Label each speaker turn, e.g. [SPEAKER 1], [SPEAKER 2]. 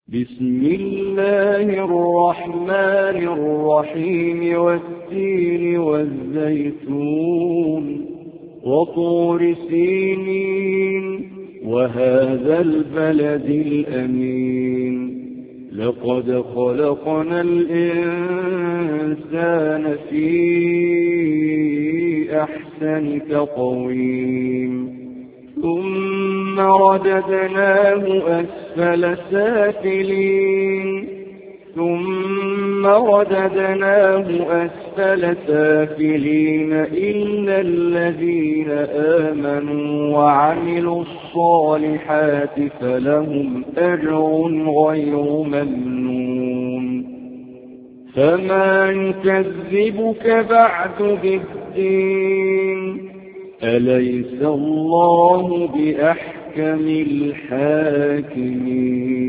[SPEAKER 1] بسم الله الرحمن الرحيم والتين والزيتون وطور سينين وهذا البلد الأمين لقد خلقنا الإنسان في أحسن تقويم ثم رددناه أسفل سافلين إلا الذين آمنوا وعملوا الصالحات فلهم أجر غير ممنون فما يكذبك بعد بالدين أليس الله بأحكم الحاكمين